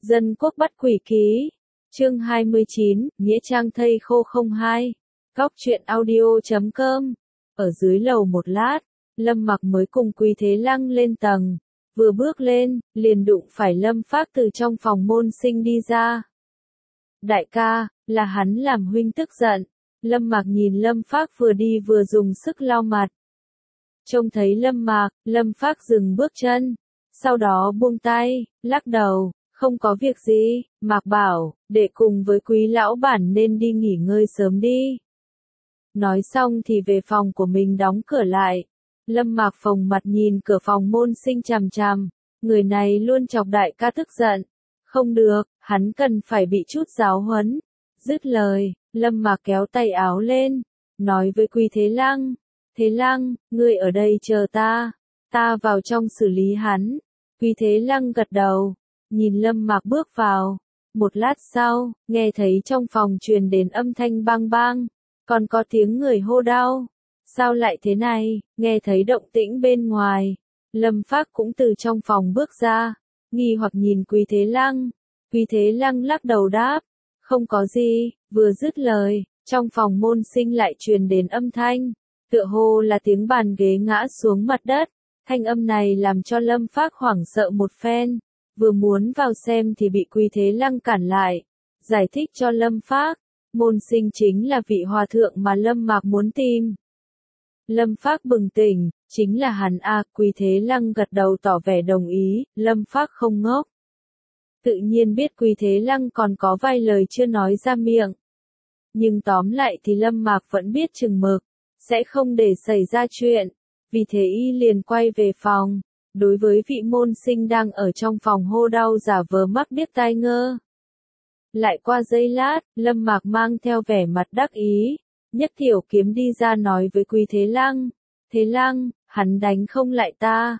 Dân quốc bắt quỷ ký. Chương 29, Nghĩa trang thây khô 02. Góc truyện audio.com. Ở dưới lầu một lát, Lâm Mặc mới cùng Quý Thế Lăng lên tầng. Vừa bước lên, liền đụng phải Lâm Phác từ trong phòng môn sinh đi ra. Đại ca, là hắn làm huynh tức giận. Lâm Mặc nhìn Lâm Phác vừa đi vừa dùng sức lau mặt. Trông thấy Lâm Phác dừng bước chân. Sau đó buông tay, lắc đầu. Không có việc gì, Mạc bảo, đệ cùng với Quý lão bản nên đi nghỉ ngơi sớm đi. Nói xong thì về phòng của mình đóng cửa lại. Lâm Mạc phồng mặt nhìn cửa phòng môn sinh chằm chằm. Người này luôn chọc đại ca tức giận. Không được, hắn cần phải bị chút giáo huấn. Dứt lời, Lâm Mạc kéo tay áo lên. Nói với Quý Thế Lăng. Thế Lăng, ngươi ở đây chờ ta. Ta vào trong xử lý hắn. Quý Thế Lăng gật đầu. Nhìn Lâm Mạc bước vào. Một lát sau, nghe thấy trong phòng truyền đến âm thanh bang bang. Còn có tiếng người hô đau. Sao lại thế này? Nghe thấy động tĩnh bên ngoài. Lâm Phác cũng từ trong phòng bước ra. Nghi hoặc nhìn Quý Thế Lăng. Quý Thế Lăng lắc đầu đáp. Không có gì. Vừa dứt lời, trong phòng môn sinh lại truyền đến âm thanh. Tựa hồ là tiếng bàn ghế ngã xuống mặt đất. Thanh âm này làm cho Lâm Phác hoảng sợ một phen. Vừa muốn vào xem thì bị Quý Thế Lăng cản lại. Giải thích cho Lâm Phác. Môn sinh chính là vị hòa thượng mà Lâm Mạc muốn tìm. Lâm Phác bừng tỉnh, chính là hắn à. Quý Thế Lăng gật đầu tỏ vẻ đồng ý. Lâm Phác không ngốc. Tự nhiên biết Quý Thế Lăng còn có vài lời chưa nói ra miệng. Nhưng tóm lại thì Lâm Mạc vẫn biết chừng mực. Sẽ không để xảy ra chuyện. Vì thế y liền quay về phòng. Đối với vị môn sinh đang ở trong phòng hô đau giả vờ mắc điếc tai ngơ. Lại qua giây lát, Lâm Mạc mang theo vẻ mặt đắc ý. Nhấc tiểu kiếm đi ra nói với Quý Thế Lăng. Thế Lăng, hắn đánh không lại ta.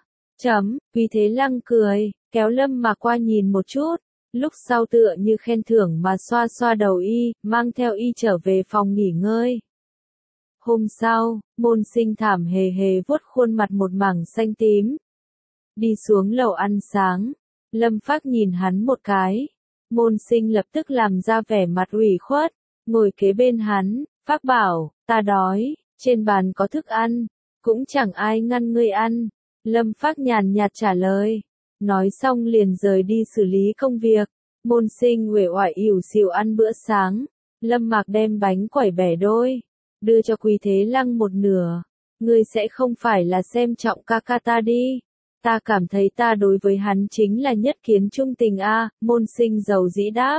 Quý Thế Lăng cười, kéo Lâm Mạc qua nhìn một chút. Lúc sau tựa như khen thưởng mà xoa xoa đầu y, mang theo y trở về phòng nghỉ ngơi. Hôm sau, môn sinh thảm hề hề vuốt khuôn mặt một mảng xanh tím. Đi xuống lầu ăn sáng. Lâm Phác nhìn hắn một cái. Môn sinh lập tức làm ra vẻ mặt ủy khuất. Ngồi kế bên hắn. Phác bảo, ta đói. Trên bàn có thức ăn. Cũng chẳng ai ngăn ngươi ăn. Lâm Phác nhàn nhạt trả lời. Nói xong liền rời đi xử lý công việc. Môn sinh uể oải ỉu xìu ăn bữa sáng. Lâm Mạc đem bánh quẩy bẻ đôi. Đưa cho Quý Thế Lăng một nửa. Ngươi sẽ không phải là xem trọng ca ca ta đi. Ta cảm thấy ta đối với hắn chính là nhất kiến trung tình a. Môn sinh giàu dĩ đáp.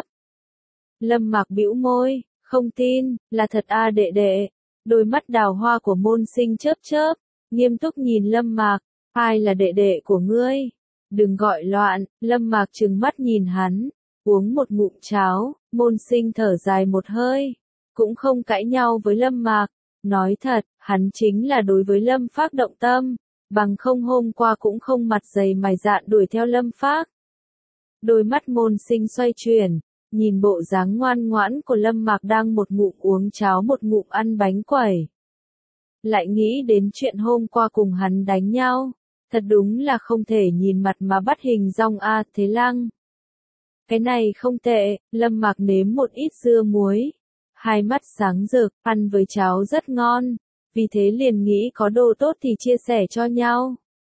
Lâm Mạc bĩu môi, không tin, là thật a đệ đệ. Đôi mắt đào hoa của môn sinh chớp chớp, nghiêm túc nhìn Lâm Mạc. Ai là đệ đệ của ngươi? Đừng gọi loạn. Lâm Mạc trừng mắt nhìn hắn. Uống một ngụm cháo. Môn sinh thở dài một hơi. Cũng không cãi nhau với Lâm Mạc. Nói thật, hắn chính là đối với Lâm Phác động tâm. Bằng không hôm qua cũng không mặt dày mày dạn đuổi theo Lâm Phác. Đôi mắt môn sinh xoay chuyển. Nhìn bộ dáng ngoan ngoãn của Lâm Mạc đang một ngụm uống cháo một ngụm ăn bánh quẩy. Lại nghĩ đến chuyện hôm qua cùng hắn đánh nhau. Thật đúng là không thể nhìn mặt mà bắt hình dong a. Thế Lăng. Cái này không tệ. Lâm Mạc nếm một ít dưa muối. Hai mắt sáng rực, ăn với cháo rất ngon. Vì thế liền nghĩ có đồ tốt thì chia sẻ cho nhau.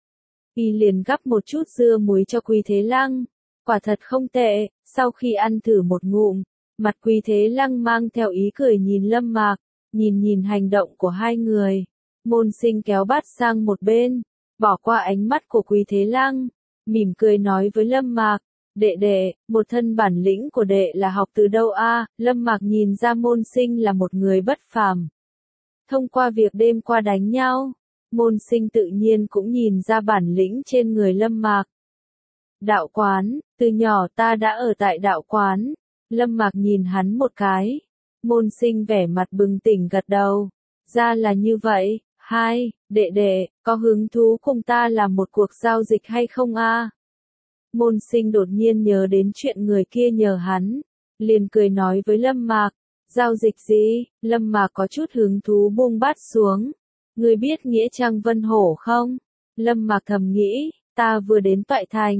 Y liền gắp một chút dưa muối cho Quý Thế Lăng. Quả thật không tệ. Sau khi ăn thử một ngụm, mặt Quý Thế Lăng mang theo ý cười nhìn Lâm Mạc. Nhìn hành động của hai người. Môn sinh kéo bát sang một bên. Bỏ qua ánh mắt của Quý Thế Lăng. Mỉm cười nói với Lâm Mạc. Đệ đệ, một thân bản lĩnh của đệ là học từ đâu a? Lâm Mạc nhìn ra môn sinh là một người bất phàm. Thông qua việc đêm qua đánh nhau, môn sinh tự nhiên cũng nhìn ra bản lĩnh trên người Lâm Mạc. Đạo quán, từ nhỏ ta đã ở tại đạo quán. Lâm Mạc nhìn hắn một cái. Môn sinh vẻ mặt bừng tỉnh gật đầu. Ra là như vậy. Hai, đệ đệ, có hứng thú cùng ta làm một cuộc giao dịch hay không a? Môn sinh đột nhiên nhớ đến chuyện người kia nhờ hắn. Liền cười nói với Lâm Mạc. Giao dịch gì? Lâm Mạc có chút hứng thú buông bát xuống. Ngươi biết nghĩa trang Vân Hổ không? Lâm Mạc thầm nghĩ, ta vừa đến Toại Thành.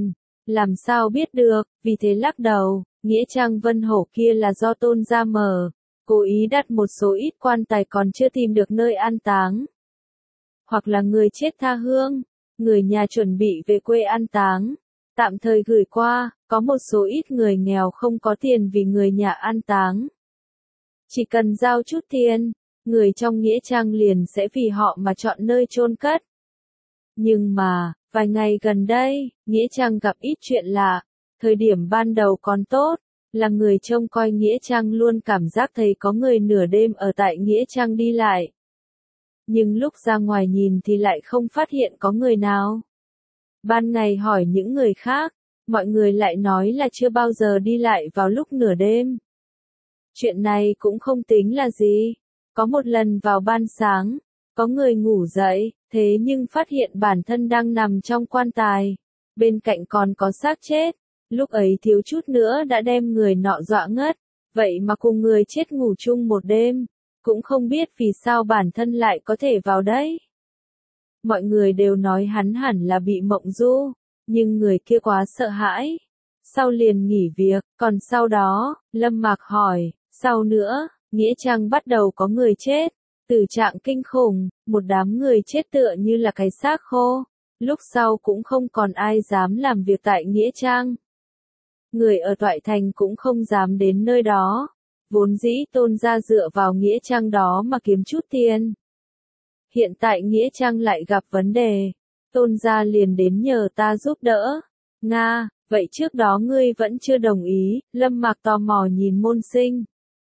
Làm sao biết được, vì thế lắc đầu, nghĩa trang Vân Hổ kia là do Tôn gia mở, cố ý đặt một số ít quan tài còn chưa tìm được nơi an táng. Hoặc là người chết tha hương, người nhà chuẩn bị về quê an táng, tạm thời gửi qua, có một số ít người nghèo không có tiền vì người nhà an táng. Chỉ cần giao chút tiền, người trong nghĩa trang liền sẽ vì họ mà chọn nơi chôn cất. Nhưng mà, vài ngày gần đây, nghĩa trang gặp ít chuyện lạ, thời điểm ban đầu còn tốt, là người trông coi nghĩa trang luôn cảm giác thấy có người nửa đêm ở tại nghĩa trang đi lại. Nhưng lúc ra ngoài nhìn thì lại không phát hiện có người nào. Ban ngày hỏi những người khác, mọi người lại nói là chưa bao giờ đi lại vào lúc nửa đêm. Chuyện này cũng không tính là gì. Có một lần vào ban sáng, có người ngủ dậy, thế nhưng phát hiện bản thân đang nằm trong quan tài. Bên cạnh còn có xác chết. Lúc ấy thiếu chút nữa đã đem người nọ dọa ngất. Vậy mà cùng người chết ngủ chung một đêm. Cũng không biết vì sao bản thân lại có thể vào đấy. Mọi người đều nói hắn hẳn là bị mộng du. Nhưng người kia quá sợ hãi. Sau liền nghỉ việc. Còn sau đó, Lâm Mạc hỏi, sau nữa, nghĩa trang bắt đầu có người chết. Tử trạng kinh khủng, một đám người chết tựa như là cái xác khô. Lúc sau cũng không còn ai dám làm việc tại nghĩa trang. Người ở Toại Thành cũng không dám đến nơi đó. Vốn dĩ Tôn gia dựa vào nghĩa trang đó mà kiếm chút tiền. Hiện tại nghĩa trang lại gặp vấn đề. Tôn gia liền đến nhờ ta giúp đỡ. Nga, vậy trước đó ngươi vẫn chưa đồng ý, Lâm Mạc tò mò nhìn Môn Sinh.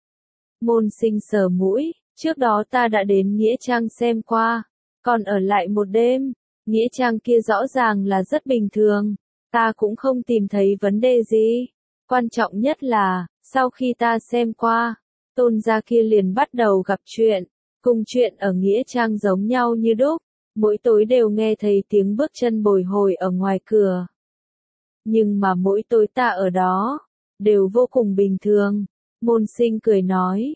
Môn Sinh sờ mũi, trước đó ta đã đến nghĩa trang xem qua, còn ở lại một đêm, nghĩa trang kia rõ ràng là rất bình thường, ta cũng không tìm thấy vấn đề gì. Quan trọng nhất là, sau khi ta xem qua, Tôn gia kia liền bắt đầu gặp chuyện, cùng chuyện ở nghĩa trang giống nhau như đúc, mỗi tối đều nghe thấy tiếng bước chân bồi hồi ở ngoài cửa. Nhưng mà mỗi tối ta ở đó, đều vô cùng bình thường. Môn Sinh cười nói,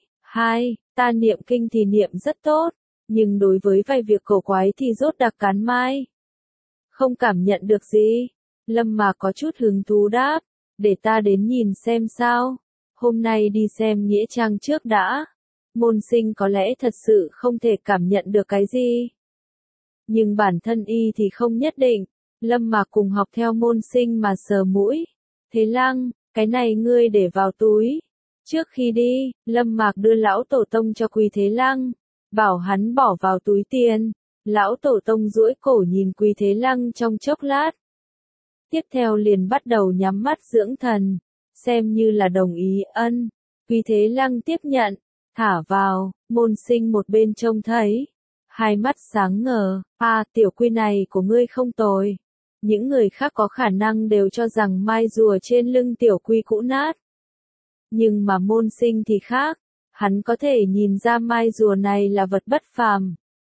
ta niệm kinh thì niệm rất tốt, nhưng đối với vài việc cổ quái thì rốt đặc cán mai. Không cảm nhận được gì. Lâm Mạc có chút hứng thú đáp, để ta đến nhìn xem sao. Hôm nay đi xem nghĩa trang trước đã. Môn Sinh có lẽ thật sự không thể cảm nhận được cái gì. Nhưng bản thân y thì không nhất định. Lâm Mạc cùng học theo Môn Sinh mà sờ mũi. Thế Lăng, cái này ngươi để vào túi. Trước khi đi, Lâm Mạc đưa lão tổ tông cho Quý Thế Lăng, bảo hắn bỏ vào túi tiền. Lão tổ tông duỗi cổ nhìn Quý Thế Lăng trong chốc lát. Tiếp theo liền bắt đầu nhắm mắt dưỡng thần, xem như là đồng ý ân. Quý Thế Lăng tiếp nhận, thả vào, Môn Sinh một bên trông thấy. Hai mắt sáng ngờ, tiểu quy này của ngươi không tồi. Những người khác có khả năng đều cho rằng mai rùa trên lưng tiểu quy cũ nát. Nhưng mà Môn Sinh thì khác, hắn có thể nhìn ra mai rùa này là vật bất phàm.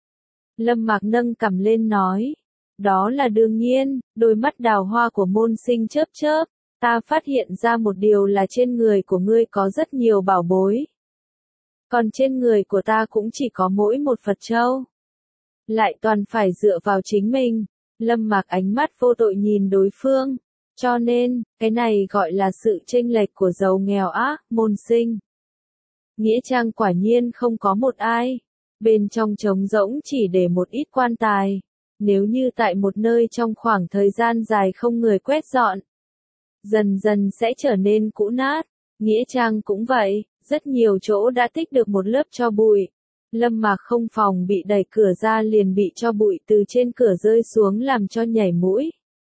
Lâm Mạc nâng cằm lên nói, đó là đương nhiên, đôi mắt đào hoa của Môn Sinh chớp chớp, ta phát hiện ra một điều là trên người của ngươi có rất nhiều bảo bối. Còn trên người của ta cũng chỉ có mỗi một Phật châu. Lại toàn phải dựa vào chính mình. Lâm Mạc ánh mắt vô tội nhìn đối phương. Cho nên, cái này gọi là sự chênh lệch của giàu nghèo á, Môn Sinh. Nghĩa trang quả nhiên không có một ai. Bên trong trống rỗng chỉ để một ít quan tài. Nếu như tại một nơi trong khoảng thời gian dài không người quét dọn, dần dần sẽ trở nên cũ nát. Nghĩa trang cũng vậy, rất nhiều chỗ đã tích được một lớp tro bụi. Lâm Mạc không phòng bị đẩy cửa ra liền bị tro bụi từ trên cửa rơi xuống làm cho nhảy mũi.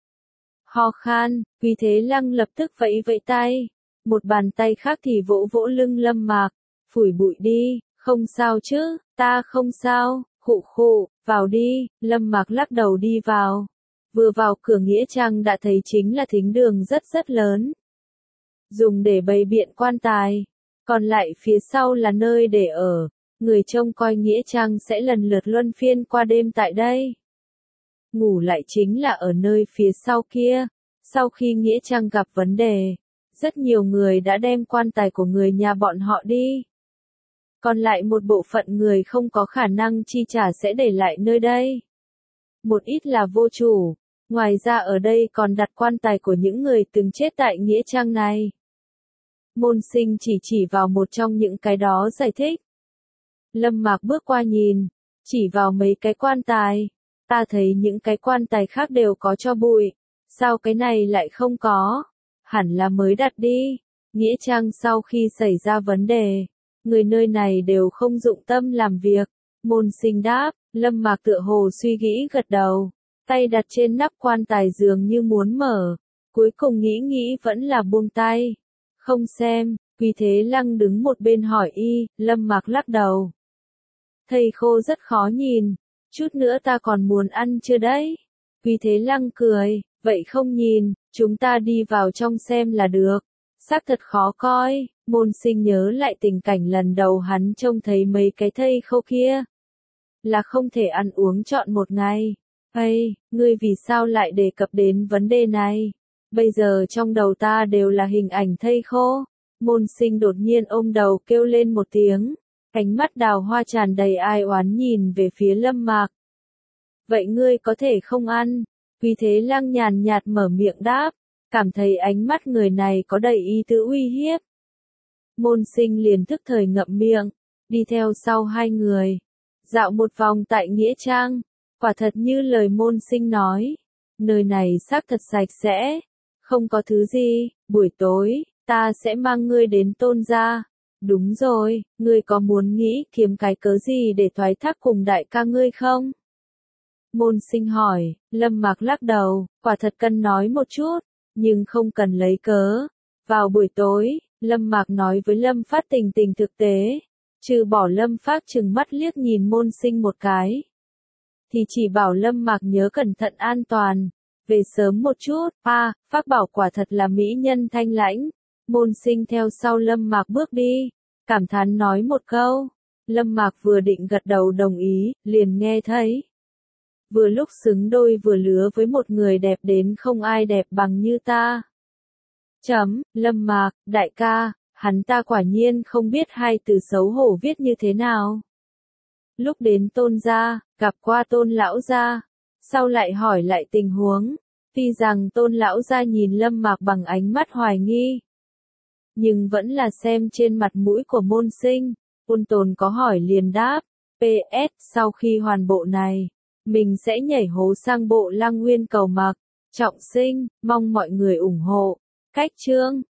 Ho khan, Quý Thế Lăng lập tức vẫy vẫy tay. Một bàn tay khác thì vỗ vỗ lưng Lâm Mạc, phủi bụi đi, không sao chứ, ta không sao, khụ khụ, vào đi, Lâm Mạc lắc đầu đi vào. Vừa vào cửa nghĩa trang đã thấy chính là thính đường rất lớn. Dùng để bày biện quan tài, còn lại phía sau là nơi để ở. Người trông coi nghĩa trang sẽ lần lượt luân phiên qua đêm tại đây. Ngủ lại chính là ở nơi phía sau kia. Sau khi nghĩa trang gặp vấn đề, rất nhiều người đã đem quan tài của người nhà bọn họ đi. Còn lại một bộ phận người không có khả năng chi trả sẽ để lại nơi đây. Một ít là vô chủ, Ngoài ra ở đây còn đặt quan tài của những người từng chết tại nghĩa trang này. Môn sinh chỉ vào một trong những cái đó giải thích. Lâm Mạc bước qua nhìn, chỉ vào mấy cái quan tài. Ta thấy những cái quan tài khác đều có tro bụi. Sao cái này lại không có? Hẳn là mới đặt đi. Nghĩa trang sau khi xảy ra vấn đề, người nơi này đều không dụng tâm làm việc. Môn sinh đáp, Lâm Mạc tựa hồ suy nghĩ gật đầu. Tay đặt trên nắp quan tài dường như muốn mở. Cuối cùng nghĩ vẫn là buông tay. Không xem, Quý Thế Lăng đứng một bên hỏi y, Lâm Mạc lắc đầu. Thầy khô rất khó nhìn, chút nữa ta còn muốn ăn chưa đấy? Quý Thế Lăng cười, vậy không nhìn, chúng ta đi vào trong xem là được. Xác thật khó coi, môn sinh nhớ lại tình cảnh lần đầu hắn trông thấy mấy cái thây khô kia. Là không thể ăn uống trọn một ngày. Ây, ngươi vì sao lại đề cập đến vấn đề này? Bây giờ trong đầu ta đều là hình ảnh thây khô. Môn sinh đột nhiên ôm đầu kêu lên một tiếng. Ánh mắt đào hoa tràn đầy ai oán nhìn về phía Lâm Mạc. Vậy ngươi có thể không ăn? Quý Thế Lăng nhàn nhạt mở miệng đáp. Cảm thấy ánh mắt người này có đầy ý tứ uy hiếp. Môn sinh liền tức thời ngậm miệng, đi theo sau hai người. Dạo một vòng tại nghĩa trang. Quả thật như lời môn sinh nói. Nơi này xác thật sạch sẽ. Không có thứ gì, buổi tối, ta sẽ mang ngươi đến Tôn gia. Đúng rồi, ngươi có muốn nghĩ kiếm cái cớ gì để thoái thác cùng đại ca ngươi không? Môn sinh hỏi, Lâm Mạc lắc đầu, quả thật cần nói một chút, nhưng không cần lấy cớ. Vào buổi tối, Lâm Mạc nói với Lâm Phát tình thực tế. Trừ bỏ Lâm Phát trừng mắt liếc nhìn môn sinh một cái. Thì chỉ bảo Lâm Mạc nhớ cẩn thận an toàn. Về sớm một chút, Phác bảo quả thật là mỹ nhân thanh lãnh. Môn sinh theo sau Lâm Mạc bước đi. Cảm thán nói một câu. Lâm Mạc vừa định gật đầu đồng ý, liền nghe thấy. Vừa lúc xứng đôi vừa lứa với một người đẹp đến không ai đẹp bằng như ta. Lâm Mạc, đại ca, hắn ta quả nhiên không biết hai từ xấu hổ viết như thế nào. Lúc đến Tôn gia, gặp qua Tôn lão gia, sau lại hỏi lại tình huống, tuy rằng Tôn lão gia nhìn Lâm Mạc bằng ánh mắt hoài nghi, nhưng vẫn là xem trên mặt mũi của môn sinh, ôn tồn có hỏi liền đáp, PS, sau khi hoàn bộ này, mình sẽ nhảy hố sang bộ Lăng Nguyên cầu Mạc, trọng sinh, mong mọi người ủng hộ. Cách chương